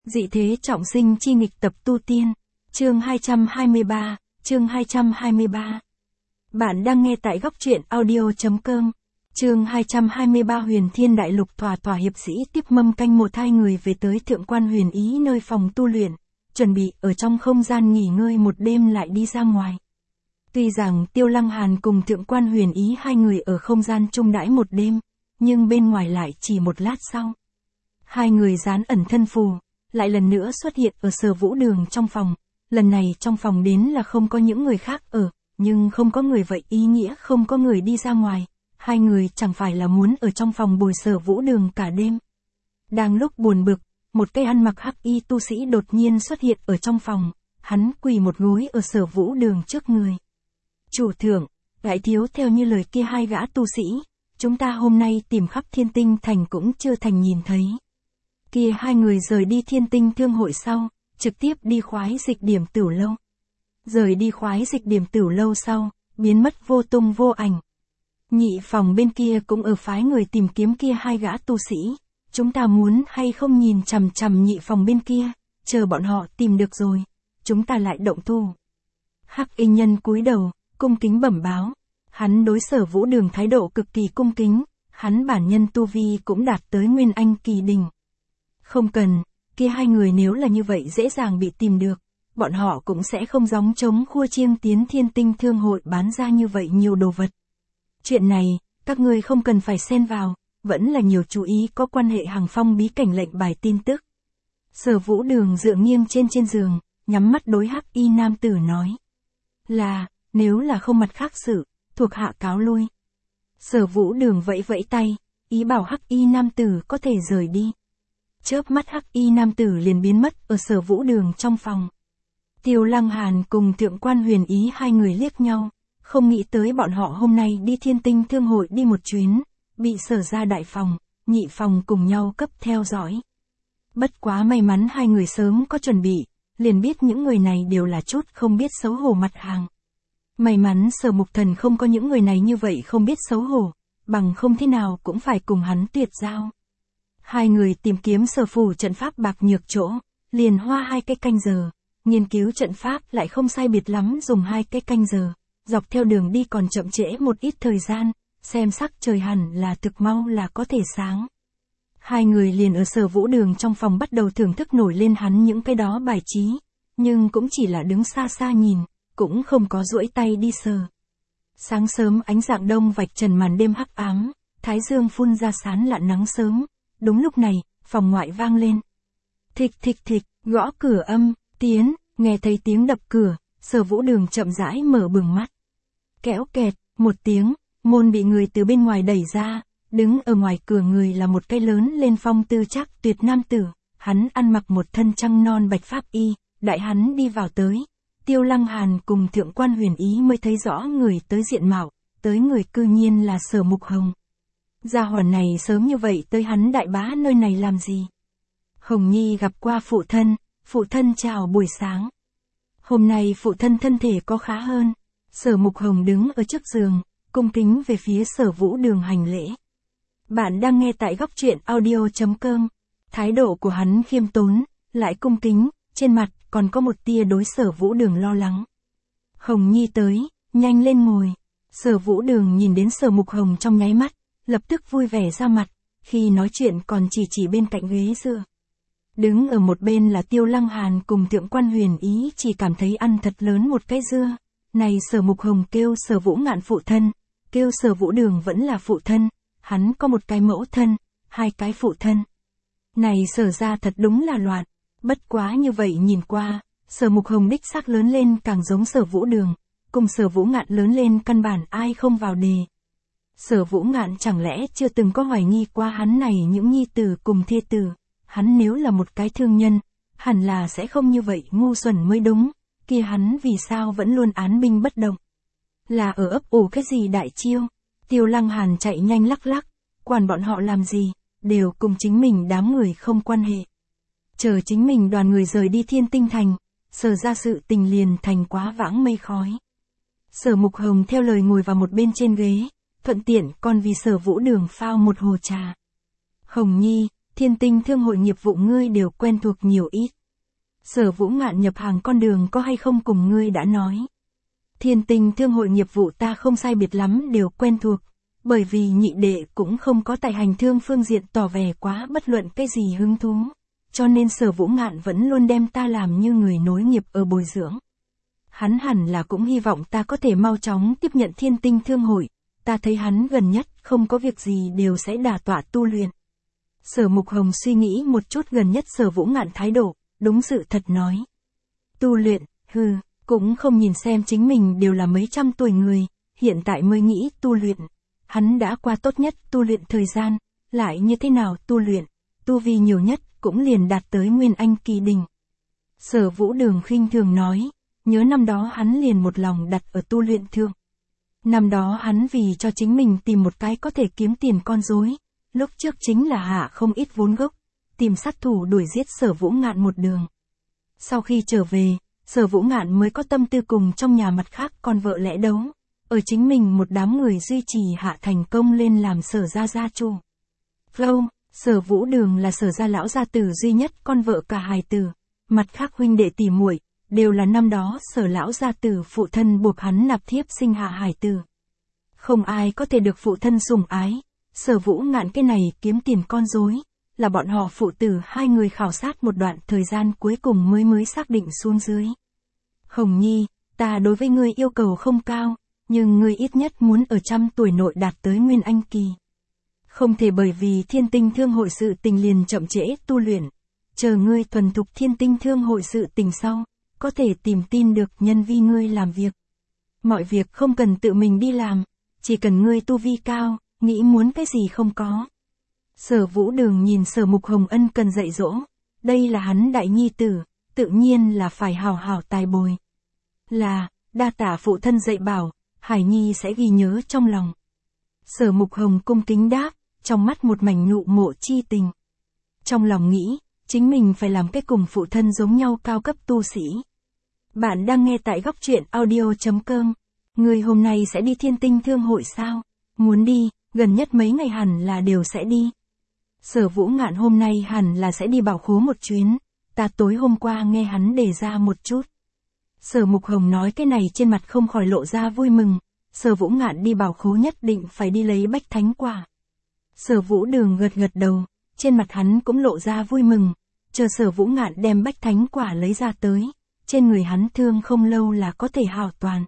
Dị thế trọng sinh chi nghịch tập tu tiên. Chương 223, chương 223. Bạn đang nghe tại góc truyện audio.com. Chương 223 Huyền Thiên Đại Lục thỏa hiệp sĩ tiếp mâm canh một hai người về tới Thượng Quan Huyền Ý nơi phòng tu luyện, chuẩn bị ở trong không gian nghỉ ngơi một đêm lại đi ra ngoài. Tuy rằng Tiêu Lăng Hàn cùng Thượng Quan Huyền Ý hai người ở không gian chung đãi một đêm, nhưng bên ngoài lại chỉ một lát sau. Hai người dán ẩn thân phù, lại lần nữa xuất hiện ở Sở Vũ Đường trong phòng. Lần này trong phòng đến là không có những người khác ở, nhưng không có người vậy ý nghĩa không có người đi ra ngoài. Hai người chẳng phải là muốn ở trong phòng bồi Sở Vũ Đường cả đêm. Đang lúc buồn bực, một cây ăn mặc hắc y tu sĩ đột nhiên xuất hiện ở trong phòng, hắn quỳ một gối ở Sở Vũ Đường trước người. Chủ thượng, đại thiếu theo như lời kia hai gã tu sĩ, chúng ta hôm nay tìm khắp Thiên Tinh Thành cũng chưa thành nhìn thấy. Kia hai người rời đi Thiên Tinh Thương hội sau, trực tiếp đi Khoái Dịch Điểm Tửu Lâu. Rời đi Khoái Dịch Điểm Tửu Lâu sau, biến mất vô tung vô ảnh. Nhị phòng bên kia cũng ở phái người tìm kiếm kia hai gã tu sĩ, chúng ta muốn hay không nhìn chằm chằm nhị phòng bên kia, chờ bọn họ tìm được rồi, chúng ta lại động thủ. Hắc y nhân cúi đầu, cung kính bẩm báo, hắn đối Sở Vũ Đường thái độ cực kỳ cung kính, hắn bản nhân tu vi cũng đạt tới Nguyên Anh kỳ đỉnh. Không cần, kia hai người nếu là như vậy dễ dàng bị tìm được, bọn họ cũng sẽ không gióng trống khua chiêng tiến Thiên Tinh Thương hội bán ra như vậy nhiều đồ vật. Chuyện này, các ngươi không cần phải xen vào, vẫn là nhiều chú ý có quan hệ Hàng Phong bí cảnh lệnh bài tin tức. Sở Vũ Đường dựa nghiêng trên giường, nhắm mắt đối hắc y nam tử nói. Là, nếu là không mặt khác sự, thuộc hạ cáo lui. Sở Vũ Đường vẫy vẫy tay, ý bảo hắc y nam tử có thể rời đi. Chớp mắt hắc y nam tử liền biến mất ở Sở Vũ Đường trong phòng. Tiêu Lăng Hàn cùng Thượng Quan Huyền Ý hai người liếc nhau, không nghĩ tới bọn họ hôm nay đi Thiên Tinh Thương hội đi một chuyến, bị Sở ra đại phòng, nhị phòng cùng nhau cấp theo dõi. Bất quá may mắn hai người sớm có chuẩn bị, liền biết những người này đều là chút không biết xấu hổ mặt hàng. May mắn Sở Mục Thần không có những người này như vậy không biết xấu hổ, bằng không thế nào cũng phải cùng hắn tuyệt giao. Hai người tìm kiếm Sở phủ trận pháp bạc nhược chỗ, liền hoa 2 cái canh giờ, nghiên cứu trận pháp lại không sai biệt lắm dùng 2 cái canh giờ, dọc theo đường đi còn chậm trễ một ít thời gian, xem sắc trời hẳn là thực mau là có thể sáng. Hai người liền ở Sở Vũ Đường trong phòng bắt đầu thưởng thức nổi lên hắn những cái đó bài trí, nhưng cũng chỉ là đứng xa xa nhìn, cũng không có duỗi tay đi sờ. Sáng sớm ánh dạng đông vạch trần màn đêm hắc ám, thái dương phun ra sán lạn nắng sớm. Đúng lúc này, phòng ngoại vang lên. Thịch thịch thịch, gõ cửa âm, tiến, nghe thấy tiếng đập cửa, Sở Vũ Đường chậm rãi mở bừng mắt. Kéo kẹt, một tiếng, môn bị người từ bên ngoài đẩy ra, đứng ở ngoài cửa người là một cái lớn lên phong tư chắc tuyệt nam tử, hắn ăn mặc một thân trăng non bạch pháp y, đại hắn đi vào tới. Tiêu Lăng Hàn cùng Thượng Quan Huyền Ý mới thấy rõ người tới diện mạo, tới người cư nhiên là Sở Mục Hồng. Gia hỏa này sớm như vậy tới hắn đại bá nơi này làm gì? Hồng Nhi gặp qua phụ thân chào buổi sáng. Hôm nay phụ thân thân thể có khá hơn. Sở Mục Hồng đứng ở trước giường, cung kính về phía Sở Vũ Đường hành lễ. Bạn đang nghe tại góc truyện audio.com. Thái độ của hắn khiêm tốn, lại cung kính, trên mặt còn có một tia đối Sở Vũ Đường lo lắng. Hồng Nhi tới, nhanh lên ngồi. Sở Vũ Đường nhìn đến Sở Mục Hồng trong nháy mắt, lập tức vui vẻ ra mặt, khi nói chuyện còn chỉ bên cạnh ghế dựa. Đứng ở một bên là Tiêu Lăng Hàn cùng Thượng Quan Huyền Ý chỉ cảm thấy ăn thật lớn một cái dưa. Này Sở Mục Hồng kêu Sở Vũ Ngạn phụ thân, kêu Sở Vũ Đường vẫn là phụ thân, hắn có một cái mẫu thân, 2 cái phụ thân. Này Sở ra thật đúng là loạn, bất quá như vậy nhìn qua, Sở Mục Hồng đích xác lớn lên càng giống Sở Vũ Đường, cùng Sở Vũ Ngạn lớn lên căn bản ai không vào đề. Sở Vũ Ngạn chẳng lẽ chưa từng có hoài nghi qua hắn này những nhi tử cùng thê tử, hắn nếu là một cái thương nhân, hẳn là sẽ không như vậy ngu xuẩn mới đúng, kia hắn vì sao vẫn luôn án binh bất động. Là ở ấp ủ cái gì đại chiêu, Tiêu Lăng Hàn chạy nhanh lắc lắc, quản bọn họ làm gì, đều cùng chính mình đám người không quan hệ. Chờ chính mình đoàn người rời đi Thiên Tinh Thành, Sở ra sự tình liền thành quá vãng mây khói. Sở Mục Hồng theo lời ngồi vào một bên trên ghế, thuận tiện còn vì Sở Vũ Đường phao một hồ trà. Hồng Nhi, Thiên Tinh Thương hội nghiệp vụ ngươi đều quen thuộc nhiều ít. Sở Vũ Ngạn nhập hàng con đường có hay không cùng ngươi đã nói. Thiên Tinh Thương hội nghiệp vụ ta không sai biệt lắm đều quen thuộc, bởi vì nhị đệ cũng không có tại hành thương phương diện tỏ vẻ quá bất luận cái gì hứng thú, cho nên Sở Vũ Ngạn vẫn luôn đem ta làm như người nối nghiệp ở bồi dưỡng. Hắn hẳn là cũng hy vọng ta có thể mau chóng tiếp nhận Thiên Tinh Thương hội, ta thấy hắn gần nhất không có việc gì đều sẽ đả tọa tu luyện. Sở Mục Hồng suy nghĩ một chút gần nhất Sở Vũ Ngạn thái độ, đúng sự thật nói. Tu luyện, cũng không nhìn xem chính mình đều là mấy trăm tuổi người, hiện tại mới nghĩ tu luyện. Hắn đã qua tốt nhất tu luyện thời gian, lại như thế nào tu luyện, tu vi nhiều nhất cũng liền đạt tới Nguyên Anh kỳ đỉnh. Sở Vũ Đường khinh thường nói, nhớ năm đó hắn liền một lòng đặt ở tu luyện thượng. Năm đó hắn vì cho chính mình tìm một cái có thể kiếm tiền con rối, lúc trước chính là hạ không ít vốn gốc, tìm sát thủ đuổi giết Sở Vũ Ngạn một đường. Sau khi trở về, Sở Vũ Ngạn mới có tâm tư cùng trong nhà mặt khác con vợ lẽ đấu, ở chính mình một đám người duy trì hạ thành công lên làm Sở gia gia chủ. Flow, Sở Vũ Đường là Sở gia lão gia tử duy nhất con vợ cả hài tử, mặt khác huynh đệ tỷ muội đều là năm đó Sở lão gia tử phụ thân buộc hắn nạp thiếp sinh hạ hài tử. Không ai có thể được phụ thân sủng ái, Sở Vũ Ngạn cái này kiếm tiền con rối, là bọn họ phụ tử hai người khảo sát một đoạn thời gian cuối cùng mới xác định xuống dưới. Hồng Nhi, ta đối với ngươi yêu cầu không cao, nhưng ngươi ít nhất muốn ở 100 tuổi nội đạt tới Nguyên Anh kỳ. Không thể bởi vì Thiên Tinh Thương hội sự tình liền chậm trễ tu luyện, chờ ngươi thuần thục Thiên Tinh Thương hội sự tình sau, có thể tìm tin được nhân vi ngươi làm việc. Mọi việc không cần tự mình đi làm, chỉ cần ngươi tu vi cao, nghĩ muốn cái gì không có. Sở Vũ Đường nhìn Sở Mục Hồng ân cần dạy dỗ, đây là hắn đại nhi tử, tự nhiên là phải hào hào tài bồi. Là, đa tạ phụ thân dạy bảo, Hải Nhi sẽ ghi nhớ trong lòng. Sở Mục Hồng cung kính đáp, trong mắt một mảnh nhụ mộ chi tình. Trong lòng nghĩ, chính mình phải làm cái cùng phụ thân giống nhau cao cấp tu sĩ. Bạn đang nghe tại góc truyện audio.com. Người hôm nay sẽ đi Thiên Tinh Thương hội sao? Muốn đi, gần nhất mấy ngày hẳn là đều sẽ đi. Sở Vũ Ngạn hôm nay hẳn là sẽ đi Bảo Khố một chuyến, ta tối hôm qua nghe hắn đề ra một chút. Sở Mục Hồng nói cái này trên mặt không khỏi lộ ra vui mừng, Sở Vũ Ngạn đi Bảo Khố nhất định phải đi lấy bách thánh quả. Sở Vũ Đường gật gật đầu, trên mặt hắn cũng lộ ra vui mừng, chờ Sở Vũ Ngạn đem bách thánh quả lấy ra tới, trên người hắn thương không lâu là có thể hảo toàn.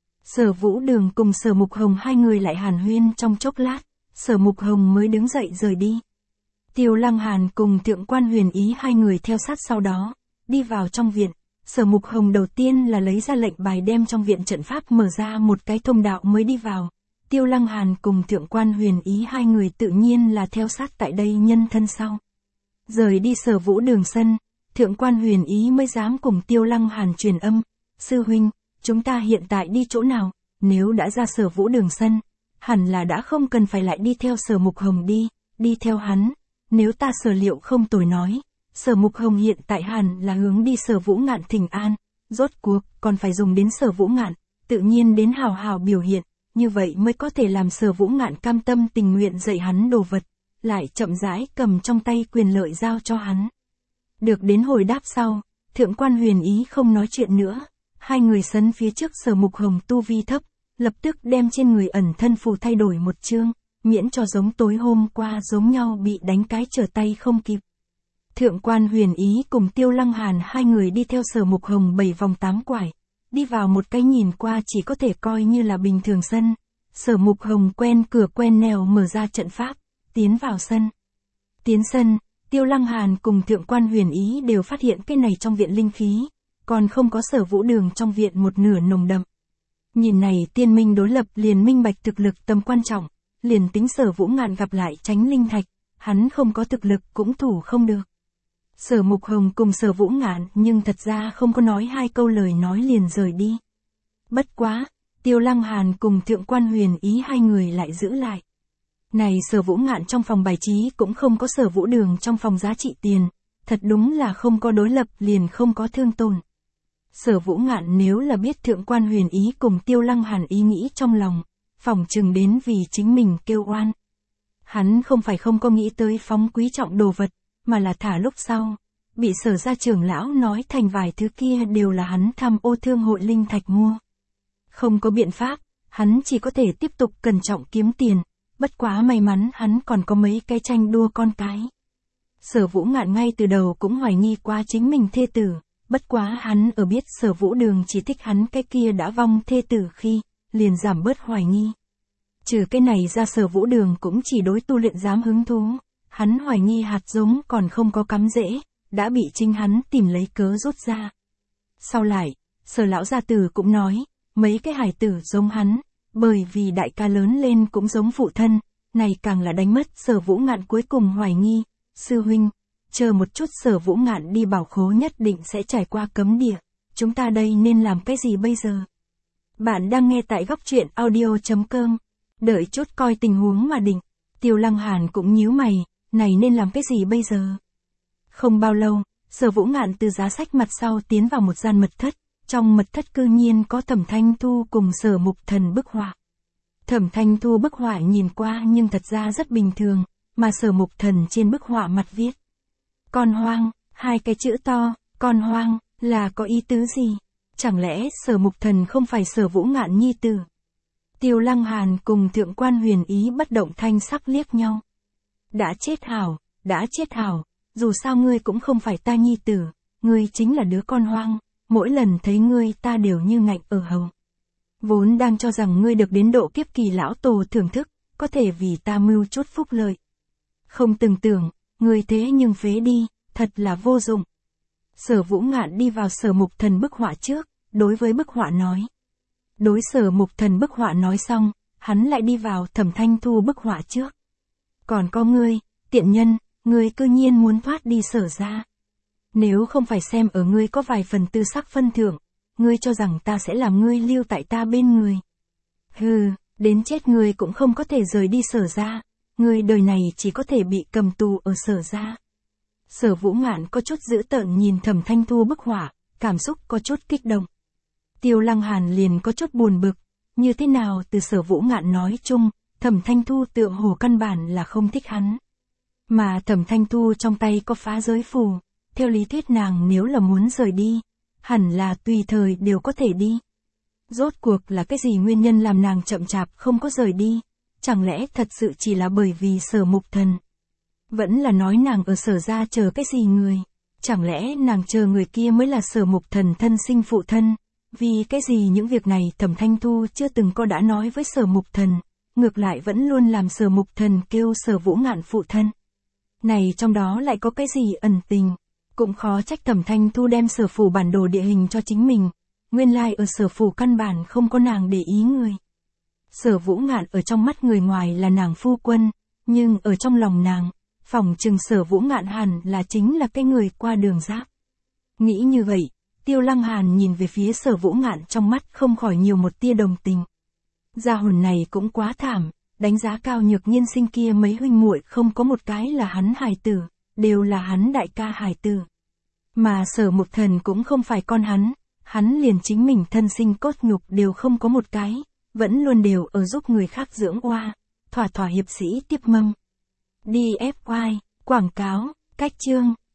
Sở Vũ Đường cùng Sở Mục Hồng hai người lại hàn huyên trong chốc lát, Sở Mục Hồng mới đứng dậy rời đi. Tiêu Lăng Hàn cùng Thượng Quan Huyền Ý hai người theo sát sau đó, đi vào trong viện. Sở Mục Hồng đầu tiên là lấy ra lệnh bài đem trong viện trận pháp mở ra một cái thông đạo mới đi vào. Tiêu Lăng Hàn cùng Thượng Quan Huyền Ý hai người tự nhiên là theo sát tại đây nhân thân sau. Rời đi Sở Vũ Đường sân, Thượng Quan Huyền Ý mới dám cùng Tiêu Lăng Hàn truyền âm. Sư huynh, chúng ta hiện tại đi chỗ nào? Nếu đã ra Sở Vũ Đường sân, hẳn là đã không cần phải lại đi theo Sở Mục Hồng đi theo hắn. Nếu ta sở liệu không tồi nói, Sở Mục Hồng hiện tại hẳn là hướng đi Sở Vũ Ngạn thỉnh an, rốt cuộc còn phải dùng đến Sở Vũ Ngạn, tự nhiên đến hào hào biểu hiện, như vậy mới có thể làm Sở Vũ Ngạn cam tâm tình nguyện dạy hắn đồ vật, lại chậm rãi cầm trong tay quyền lợi giao cho hắn. Được đến hồi đáp sau, Thượng Quan Huyền Ý không nói chuyện nữa, hai người sấn phía trước Sở Mục Hồng tu vi thấp, lập tức đem trên người ẩn thân phù thay đổi một chương, miễn cho giống tối hôm qua giống nhau bị đánh cái trở tay không kịp. Thượng Quan Huyền Ý cùng Tiêu Lăng Hàn hai người đi theo Sở Mục Hồng 7 vòng 8 quải, đi vào một cái nhìn qua chỉ có thể coi như là bình thường sân. Sở Mục Hồng quen cửa quen nẻo mở ra trận pháp, tiến vào sân. Tiến sân, Tiêu Lăng Hàn cùng Thượng Quan Huyền Ý đều phát hiện cái này trong viện linh khí, còn không có Sở Vũ Đường trong viện một nửa nồng đậm. Nhìn này tiên minh đối lập liền minh bạch thực lực tầm quan trọng, liền tính Sở Vũ Ngạn gặp lại Tránh Linh Thạch, hắn không có thực lực cũng thủ không được. Sở Mục Hồng cùng Sở Vũ Ngạn nhưng thật ra không có nói hai câu lời nói liền rời đi. Bất quá, Tiêu Lăng Hàn cùng Thượng Quan Huyền Ý hai người lại giữ lại. Này Sở Vũ Ngạn trong phòng bài trí cũng không có Sở Vũ Đường trong phòng giá trị tiền, thật đúng là không có đối lập liền không có thương tổn. Sở Vũ Ngạn nếu là biết Thượng Quan Huyền Ý cùng Tiêu Lăng Hàn ý nghĩ trong lòng, phỏng chừng đến vì chính mình kêu oan. Hắn không phải không có nghĩ tới phóng quý trọng đồ vật, mà là thả lúc sau. Bị Sở gia trưởng lão nói thành vài thứ kia đều là hắn tham ô thương hội linh thạch mua. Không có biện pháp, hắn chỉ có thể tiếp tục cẩn trọng kiếm tiền, bất quá may mắn hắn còn có mấy cái tranh đua con cái. Sở Vũ Ngạn ngay từ đầu cũng hoài nghi qua chính mình thê tử, bất quá hắn ở biết Sở Vũ Đường chỉ thích hắn cái kia đã vong thê tử khi, liền giảm bớt hoài nghi. Trừ cái này ra Sở Vũ Đường cũng chỉ đối tu luyện dám hứng thú, hắn hoài nghi hạt giống còn không có cắm rễ, đã bị chính hắn tìm lấy cớ rút ra. Sau lại, Sở lão gia tử cũng nói, mấy cái hài tử giống hắn, bởi vì đại ca lớn lên cũng giống phụ thân, này càng là đánh mất. Sở Vũ Ngạn cuối cùng hoài nghi, sư huynh, chờ một chút, Sở Vũ Ngạn đi bảo khố nhất định sẽ trải qua cấm địa, chúng ta đây nên làm cái gì bây giờ? Bạn đang nghe tại góc truyện audio.com, đợi chút coi tình huống mà định. Tiêu Lăng Hàn cũng nhíu mày, này nên làm cái gì bây giờ? Không bao lâu, Sở Vũ Ngạn từ giá sách mặt sau tiến vào một gian mật thất, trong mật thất cư nhiên có Thẩm Thanh Thu cùng Sở Mục Thần bức họa. Thẩm Thanh Thu bức họa nhìn qua nhưng thật ra rất bình thường, mà Sở Mục Thần trên bức họa mặt viết con hoang, hai cái chữ to, con hoang, là có ý tứ gì? Chẳng lẽ Sở Mục Thần không phải Sở Vũ Ngạn nhi tử? Tiêu Lăng Hàn cùng Thượng quan Huyền Ý bất động thanh sắc liếc nhau. Đã chết hảo, dù sao ngươi cũng không phải ta nhi tử, ngươi chính là đứa con hoang, mỗi lần thấy ngươi ta đều như ngạnh ở hầu. Vốn đang cho rằng ngươi được đến độ kiếp kỳ lão tổ thưởng thức, có thể vì ta mưu chút phúc lợi. Không từng tưởng, ngươi thế nhưng phế đi, thật là vô dụng. Sở Vũ Ngạn đi vào Sở Mục Thần bức họa trước, đối với bức họa nói. Đối Sở Mục Thần bức họa nói xong, hắn lại đi vào Thẩm Thanh Thu bức họa trước. Còn có ngươi, tiện nhân, ngươi cư nhiên muốn thoát đi Sở gia. Nếu không phải xem ở ngươi có vài phần tư sắc phân thưởng, ngươi cho rằng ta sẽ làm ngươi lưu tại ta bên người. Hừ, đến chết ngươi cũng không có thể rời đi Sở gia, ngươi đời này chỉ có thể bị cầm tù ở Sở gia. Sở Vũ Ngạn có chút dữ tợn nhìn Thẩm Thanh Thu bức họa, cảm xúc có chút kích động. Tiêu Lăng Hàn liền có chút buồn bực, như thế nào từ Sở Vũ Ngạn nói chung, Thẩm Thanh Thu tựa hồ căn bản là không thích hắn. Mà Thẩm Thanh Thu trong tay có phá giới phù, theo lý thuyết nàng nếu là muốn rời đi, hẳn là tùy thời đều có thể đi. Rốt cuộc là cái gì nguyên nhân làm nàng chậm chạp không có rời đi? Chẳng lẽ thật sự chỉ là bởi vì Sở Mục Thần? Vẫn là nói nàng ở Sở gia chờ cái gì người? Chẳng lẽ nàng chờ người kia mới là Sở Mục Thần thân sinh phụ thân? Vì cái gì những việc này Thẩm Thanh Thu chưa từng có đã nói với Sở Mục Thần, ngược lại vẫn luôn làm Sở Mục Thần kêu Sở Vũ Ngạn phụ thân. Này trong đó lại có cái gì ẩn tình? Cũng khó trách Thẩm Thanh Thu đem Sở phủ bản đồ địa hình cho chính mình, nguyên lai ở Sở phủ căn bản không có nàng để ý người. Sở Vũ Ngạn ở trong mắt người ngoài là nàng phu quân, nhưng ở trong lòng nàng, phỏng chừng Sở Vũ Ngạn hẳn là chính là cái người qua đường giáp. Nghĩ như vậy, Tiêu Lăng Hàn nhìn về phía Sở Vũ Ngạn trong mắt không khỏi nhiều một tia đồng tình. Gia hồn này cũng quá thảm, đánh giá cao Nhược Nhiên sinh kia mấy huynh muội không có một cái là hắn hài tử, đều là hắn đại ca hài tử. Mà Sở Mục Thần cũng không phải con hắn liền chính mình thân sinh cốt nhục đều không có một cái, vẫn luôn đều ở giúp người khác dưỡng oa, thỏa hiệp sĩ tiếp mâm. DFY, quảng cáo, cách chương.